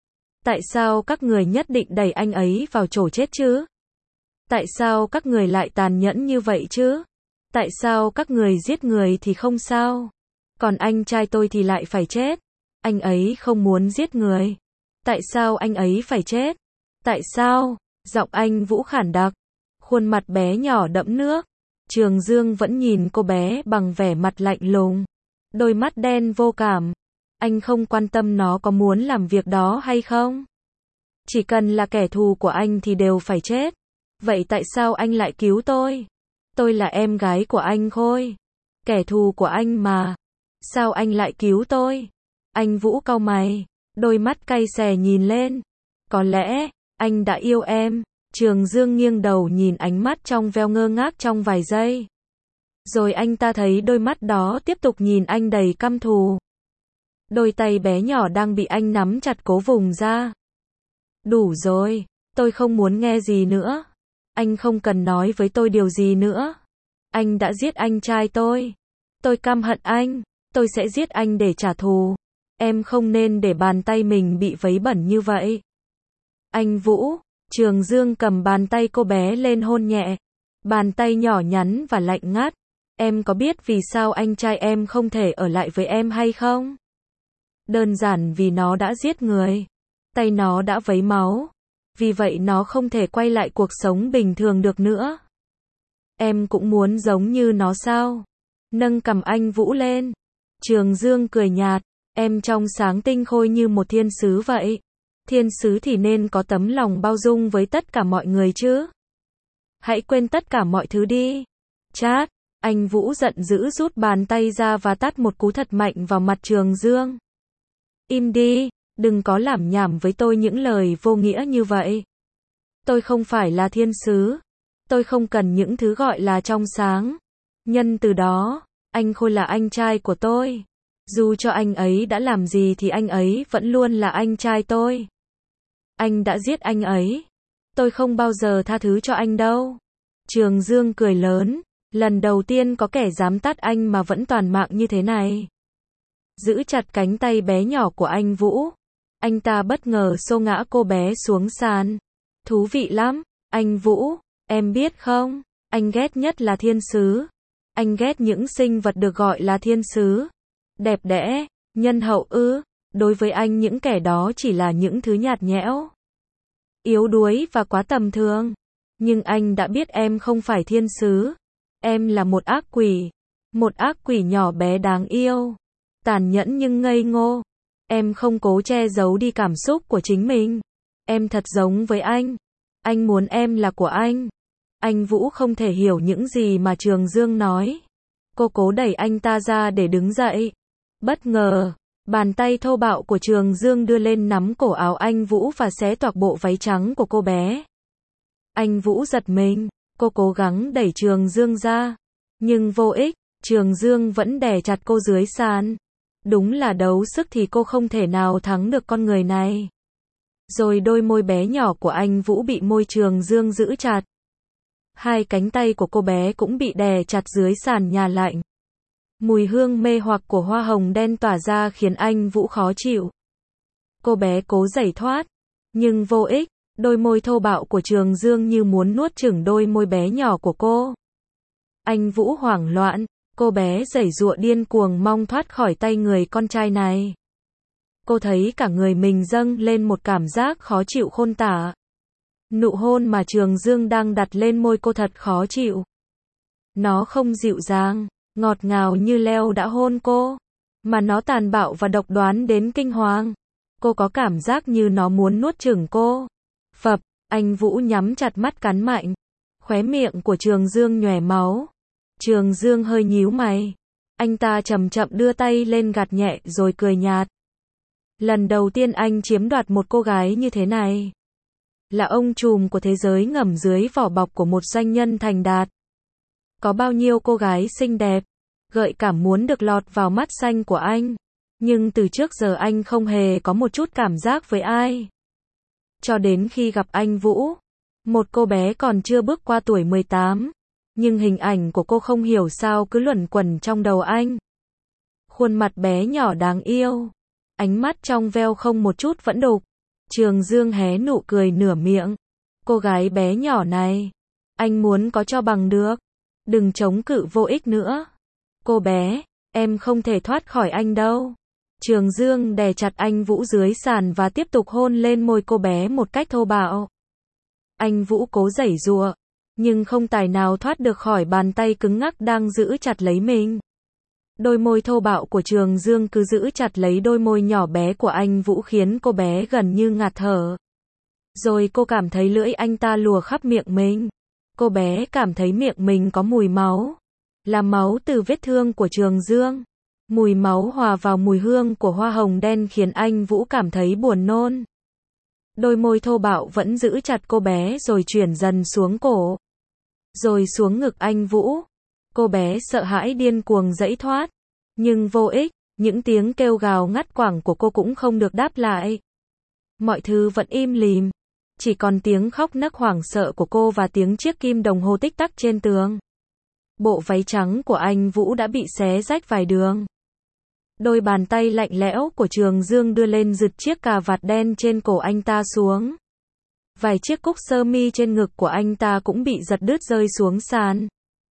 Tại sao các người nhất định đẩy anh ấy vào chỗ chết chứ? Tại sao các người lại tàn nhẫn như vậy chứ? Tại sao các người giết người thì không sao? Còn anh trai tôi thì lại phải chết. Anh ấy không muốn giết người. Tại sao anh ấy phải chết? Tại sao? Giọng anh Vũ khản đặc. Khuôn mặt bé nhỏ đẫm nước. Trường Dương vẫn nhìn cô bé bằng vẻ mặt lạnh lùng. Đôi mắt đen vô cảm. Anh không quan tâm nó có muốn làm việc đó hay không. Chỉ cần là kẻ thù của anh thì đều phải chết. Vậy tại sao anh lại cứu tôi? Tôi là em gái của anh Khôi. Kẻ thù của anh mà. Sao anh lại cứu tôi? Anh Vũ cau mày. Đôi mắt cay xè nhìn lên. Có lẽ, anh đã yêu em. Trường Dương nghiêng đầu nhìn ánh mắt trong veo ngơ ngác trong vài giây. Rồi anh ta thấy đôi mắt đó tiếp tục nhìn anh đầy căm thù. Đôi tay bé nhỏ đang bị anh nắm chặt cố vùng ra. Đủ rồi, tôi không muốn nghe gì nữa. Anh không cần nói với tôi điều gì nữa. Anh đã giết anh trai tôi. Tôi căm hận anh. Tôi sẽ giết anh để trả thù. Em không nên để bàn tay mình bị vấy bẩn như vậy. Anh Vũ, Trường Dương cầm bàn tay cô bé lên hôn nhẹ. Bàn tay nhỏ nhắn và lạnh ngắt. Em có biết vì sao anh trai em không thể ở lại với em hay không? Đơn giản vì nó đã giết người. Tay nó đã vấy máu. Vì vậy nó không thể quay lại cuộc sống bình thường được nữa. Em cũng muốn giống như nó sao? Nâng cằm anh Vũ lên. Trường Dương cười nhạt. Em trong sáng tinh khôi như một thiên sứ vậy. Thiên sứ thì nên có tấm lòng bao dung với tất cả mọi người chứ. Hãy quên tất cả mọi thứ đi. Chát. Anh Vũ giận dữ rút bàn tay ra và tát một cú thật mạnh vào mặt Trường Dương. Im đi, đừng có lảm nhảm với tôi những lời vô nghĩa như vậy. Tôi không phải là thiên sứ. Tôi không cần những thứ gọi là trong sáng. Nhân từ đó, anh Khôi là anh trai của tôi. Dù cho anh ấy đã làm gì thì anh ấy vẫn luôn là anh trai tôi. Anh đã giết anh ấy. Tôi không bao giờ tha thứ cho anh đâu. Trường Dương cười lớn. Lần đầu tiên có kẻ dám tát anh mà vẫn toàn mạng như thế này. Giữ chặt cánh tay bé nhỏ của anh Vũ. Anh ta bất ngờ xô ngã cô bé xuống sàn. Thú vị lắm, anh Vũ, em biết không, anh ghét nhất là thiên sứ. Anh ghét những sinh vật được gọi là thiên sứ. Đẹp đẽ, nhân hậu ư, đối với anh những kẻ đó chỉ là những thứ nhạt nhẽo, yếu đuối và quá tầm thường. Nhưng anh đã biết em không phải thiên sứ. Em là một ác quỷ. Một ác quỷ nhỏ bé đáng yêu. Tàn nhẫn nhưng ngây ngô. Em không cố che giấu đi cảm xúc của chính mình. Em thật giống với anh. Anh muốn em là của anh. Anh Vũ không thể hiểu những gì mà Trường Dương nói. Cô cố đẩy anh ta ra để đứng dậy. Bất ngờ, bàn tay thô bạo của Trường Dương đưa lên nắm cổ áo anh Vũ và xé toạc bộ váy trắng của cô bé. Anh Vũ giật mình. Cô cố gắng đẩy Trường Dương ra. Nhưng vô ích, Trường Dương vẫn đè chặt cô dưới sàn. Đúng là đấu sức thì cô không thể nào thắng được con người này. Rồi đôi môi bé nhỏ của anh Vũ bị môi Trường Dương giữ chặt. Hai cánh tay của cô bé cũng bị đè chặt dưới sàn nhà lạnh. Mùi hương mê hoặc của hoa hồng đen tỏa ra khiến anh Vũ khó chịu. Cô bé cố giãy thoát, nhưng vô ích. Đôi môi thô bạo của Trường Dương như muốn nuốt chửng đôi môi bé nhỏ của cô. Anh Vũ hoảng loạn, cô bé giãy giụa điên cuồng mong thoát khỏi tay người con trai này. Cô thấy cả người mình dâng lên một cảm giác khó chịu khôn tả. Nụ hôn mà Trường Dương đang đặt lên môi cô thật khó chịu. Nó không dịu dàng, ngọt ngào như Leo đã hôn cô, mà nó tàn bạo và độc đoán đến kinh hoàng. Cô có cảm giác như nó muốn nuốt chửng cô. Phập, anh Vũ nhắm chặt mắt cắn mạnh. Khóe miệng của Trường Dương nhoẻn máu. Trường Dương hơi nhíu mày. Anh ta chậm chậm đưa tay lên gạt nhẹ rồi cười nhạt. Lần đầu tiên anh chiếm đoạt một cô gái như thế này. Là ông trùm của thế giới ngầm dưới vỏ bọc của một doanh nhân thành đạt. Có bao nhiêu cô gái xinh đẹp, gợi cảm muốn được lọt vào mắt xanh của anh. Nhưng từ trước giờ anh không hề có một chút cảm giác với ai. Cho đến khi gặp anh Vũ. Một cô bé còn chưa bước qua tuổi 18. Nhưng hình ảnh của cô không hiểu sao cứ luẩn quẩn trong đầu anh. Khuôn mặt bé nhỏ đáng yêu. Ánh mắt trong veo không một chút vẫn đục. Trường Dương hé nụ cười nửa miệng. Cô gái bé nhỏ này. Anh muốn có cho bằng được. Đừng chống cự vô ích nữa. Cô bé, em không thể thoát khỏi anh đâu. Trường Dương đè chặt anh Vũ dưới sàn và tiếp tục hôn lên môi cô bé một cách thô bạo. Anh Vũ cố giãy giụa, nhưng không tài nào thoát được khỏi bàn tay cứng ngắc đang giữ chặt lấy mình. Đôi môi thô bạo của Trường Dương cứ giữ chặt lấy đôi môi nhỏ bé của anh Vũ khiến cô bé gần như ngạt thở. Rồi cô cảm thấy lưỡi anh ta lùa khắp miệng mình. Cô bé cảm thấy miệng mình có mùi máu. Là máu từ vết thương của Trường Dương. Mùi máu hòa vào mùi hương của hoa hồng đen khiến anh Vũ cảm thấy buồn nôn. Đôi môi thô bạo vẫn giữ chặt cô bé rồi chuyển dần xuống cổ. Rồi xuống ngực anh Vũ. Cô bé sợ hãi điên cuồng giãy thoát. Nhưng vô ích, những tiếng kêu gào ngắt quãng của cô cũng không được đáp lại. Mọi thứ vẫn im lìm. Chỉ còn tiếng khóc nấc hoảng sợ của cô và tiếng chiếc kim đồng hồ tích tắc trên tường. Bộ váy trắng của anh Vũ đã bị xé rách vài đường. Đôi bàn tay lạnh lẽo của Trường Dương đưa lên giật chiếc cà vạt đen trên cổ anh ta xuống. Vài chiếc cúc sơ mi trên ngực của anh ta cũng bị giật đứt rơi xuống sàn.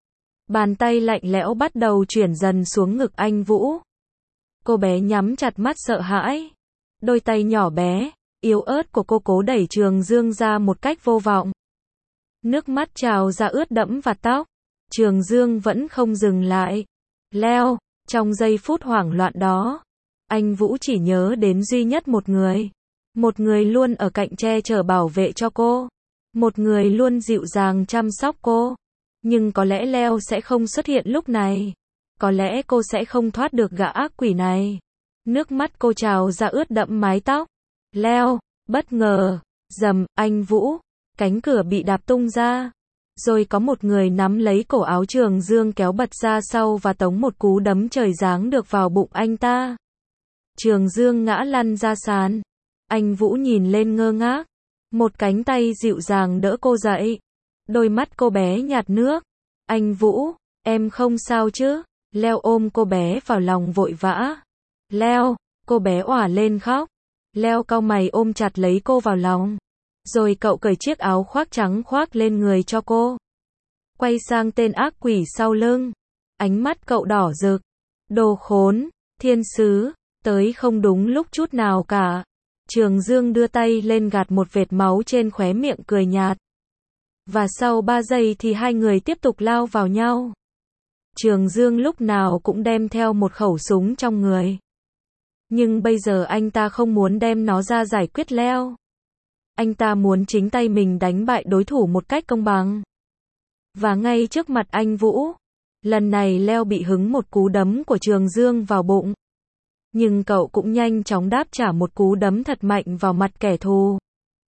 Bàn tay lạnh lẽo bắt đầu chuyển dần xuống ngực anh Vũ. Cô bé nhắm chặt mắt sợ hãi. Đôi tay nhỏ bé, yếu ớt của cô cố đẩy Trường Dương ra một cách vô vọng. Nước mắt trào ra ướt đẫm vạt tóc. Trường Dương vẫn không dừng lại. Leo, trong giây phút hoảng loạn đó, anh Vũ chỉ nhớ đến duy nhất một người. Một người luôn ở cạnh che chở bảo vệ cho cô. Một người luôn dịu dàng chăm sóc cô. Nhưng có lẽ Leo sẽ không xuất hiện lúc này. Có lẽ cô sẽ không thoát được gã ác quỷ này. Nước mắt cô trào ra ướt đẫm mái tóc. Leo, bất ngờ, rầm, anh Vũ, cánh cửa bị đạp tung ra. Rồi có một người nắm lấy cổ áo Trường Dương kéo bật ra sau và tống một cú đấm trời giáng được vào bụng anh ta. Trường Dương ngã lăn ra sàn. Anh Vũ nhìn lên ngơ ngác. Một cánh tay dịu dàng đỡ cô dậy. Đôi mắt cô bé nhạt nước. Anh Vũ, em không sao chứ? Leo ôm cô bé vào lòng vội vã. Leo, cô bé òa lên khóc. Leo cau mày ôm chặt lấy cô vào lòng. Rồi cậu cởi chiếc áo khoác trắng khoác lên người cho cô. Quay sang tên ác quỷ sau lưng. Ánh mắt cậu đỏ rực. Đồ khốn, thiên sứ, tới không đúng lúc chút nào cả. Trường Dương đưa tay lên gạt một vệt máu trên khóe miệng cười nhạt. Và sau 3 giây thì hai người tiếp tục lao vào nhau. Trường Dương lúc nào cũng đem theo một khẩu súng trong người. Nhưng bây giờ anh ta không muốn đem nó ra giải quyết Leo. Anh ta muốn chính tay mình đánh bại đối thủ một cách công bằng. Và ngay trước mặt anh Vũ, lần này Leo bị hứng một cú đấm của Trường Dương vào bụng. Nhưng cậu cũng nhanh chóng đáp trả một cú đấm thật mạnh vào mặt kẻ thù.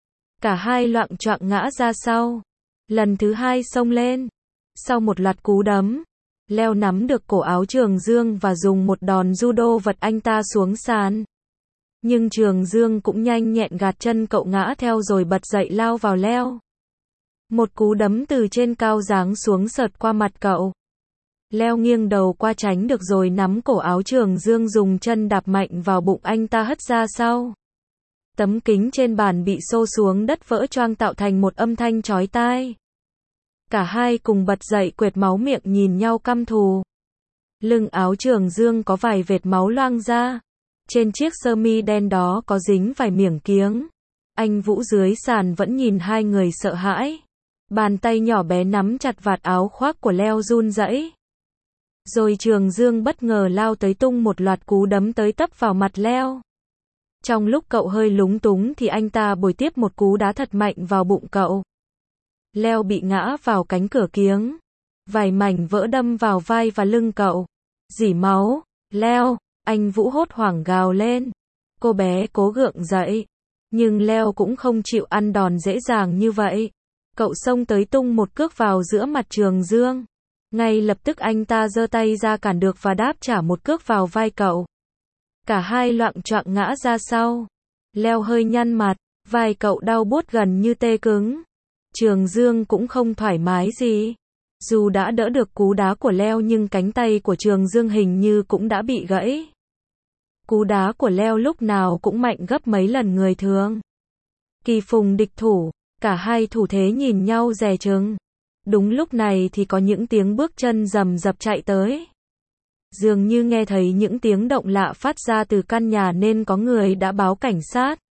Cả hai loạng choạng ngã ra sau. Lần thứ hai xông lên. Sau một loạt cú đấm, Leo nắm được cổ áo Trường Dương và dùng một đòn judo vật anh ta xuống sàn. Nhưng Trường Dương cũng nhanh nhẹn gạt chân cậu ngã theo rồi bật dậy lao vào Leo. Một cú đấm từ trên cao giáng xuống sượt qua mặt cậu. Leo nghiêng đầu qua tránh được rồi nắm cổ áo Trường Dương dùng chân đạp mạnh vào bụng anh ta hất ra sau. Tấm kính trên bàn bị xô xuống đất vỡ choang tạo thành một âm thanh chói tai. Cả hai cùng bật dậy quệt máu miệng nhìn nhau căm thù. Lưng áo Trường Dương có vài vệt máu loang ra. Trên chiếc sơ mi đen đó có dính vài miếng kiếng. Anh Vũ dưới sàn vẫn nhìn hai người sợ hãi. Bàn tay nhỏ bé nắm chặt vạt áo khoác của Leo run rẩy. Rồi Trường Dương bất ngờ lao tới tung một loạt cú đấm tới tấp vào mặt Leo. Trong lúc cậu hơi lúng túng thì anh ta bồi tiếp một cú đá thật mạnh vào bụng cậu. Leo bị ngã vào cánh cửa kiếng. Vài mảnh vỡ đâm vào vai và lưng cậu. Rỉ máu. Leo, anh Vũ hốt hoảng gào lên. Cô bé cố gượng dậy. Nhưng Leo cũng không chịu ăn đòn dễ dàng như vậy. Cậu xông tới tung một cước vào giữa mặt Trường Dương. Ngay lập tức anh ta giơ tay ra cản được và đáp trả một cước vào vai cậu. Cả hai loạng choạng ngã ra sau. Leo hơi nhăn mặt, vai cậu đau buốt gần như tê cứng. Trường Dương cũng không thoải mái gì. Dù đã đỡ được cú đá của Leo nhưng cánh tay của Trường Dương hình như cũng đã bị gãy. Cú đá của Leo lúc nào cũng mạnh gấp mấy lần người thường. Kỳ phùng địch thủ, cả hai thủ thế nhìn nhau dè chừng. Đúng lúc này thì có những tiếng bước chân rầm rập chạy tới. Dường như nghe thấy những tiếng động lạ phát ra từ căn nhà nên có người đã báo cảnh sát.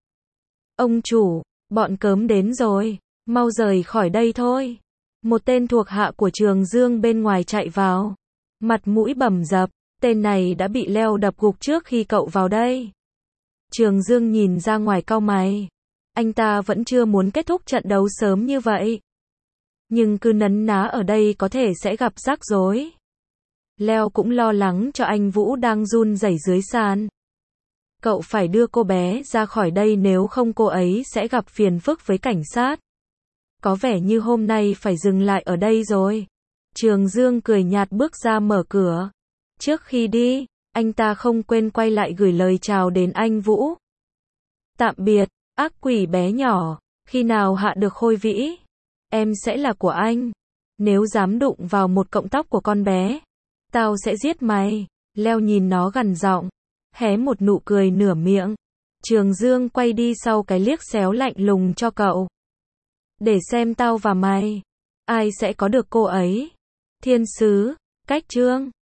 Ông chủ, bọn cớm đến rồi, mau rời khỏi đây thôi. Một tên thuộc hạ của Trường Dương bên ngoài chạy vào. Mặt mũi bầm dập, tên này đã bị Leo đập gục trước khi cậu vào đây. Trường Dương nhìn ra ngoài cau mày. Anh ta vẫn chưa muốn kết thúc trận đấu sớm như vậy. Nhưng cứ nấn ná ở đây có thể sẽ gặp rắc rối. Leo cũng lo lắng cho anh Vũ đang run rẩy dưới sàn. Cậu phải đưa cô bé ra khỏi đây nếu không cô ấy sẽ gặp phiền phức với cảnh sát. Có vẻ như hôm nay phải dừng lại ở đây rồi. Trường Dương cười nhạt bước ra mở cửa. Trước khi đi, anh ta không quên quay lại gửi lời chào đến anh Vũ. Tạm biệt, ác quỷ bé nhỏ, khi nào hạ được khôi vĩ, em sẽ là của anh. Nếu dám đụng vào một cọng tóc của con bé, tao sẽ giết mày. Leo nhìn nó gằn giọng, hé một nụ cười nửa miệng. Trường Dương quay đi sau cái liếc xéo lạnh lùng cho cậu. Để xem tao và mày, ai sẽ có được cô ấy. Thiên sứ, cách chương.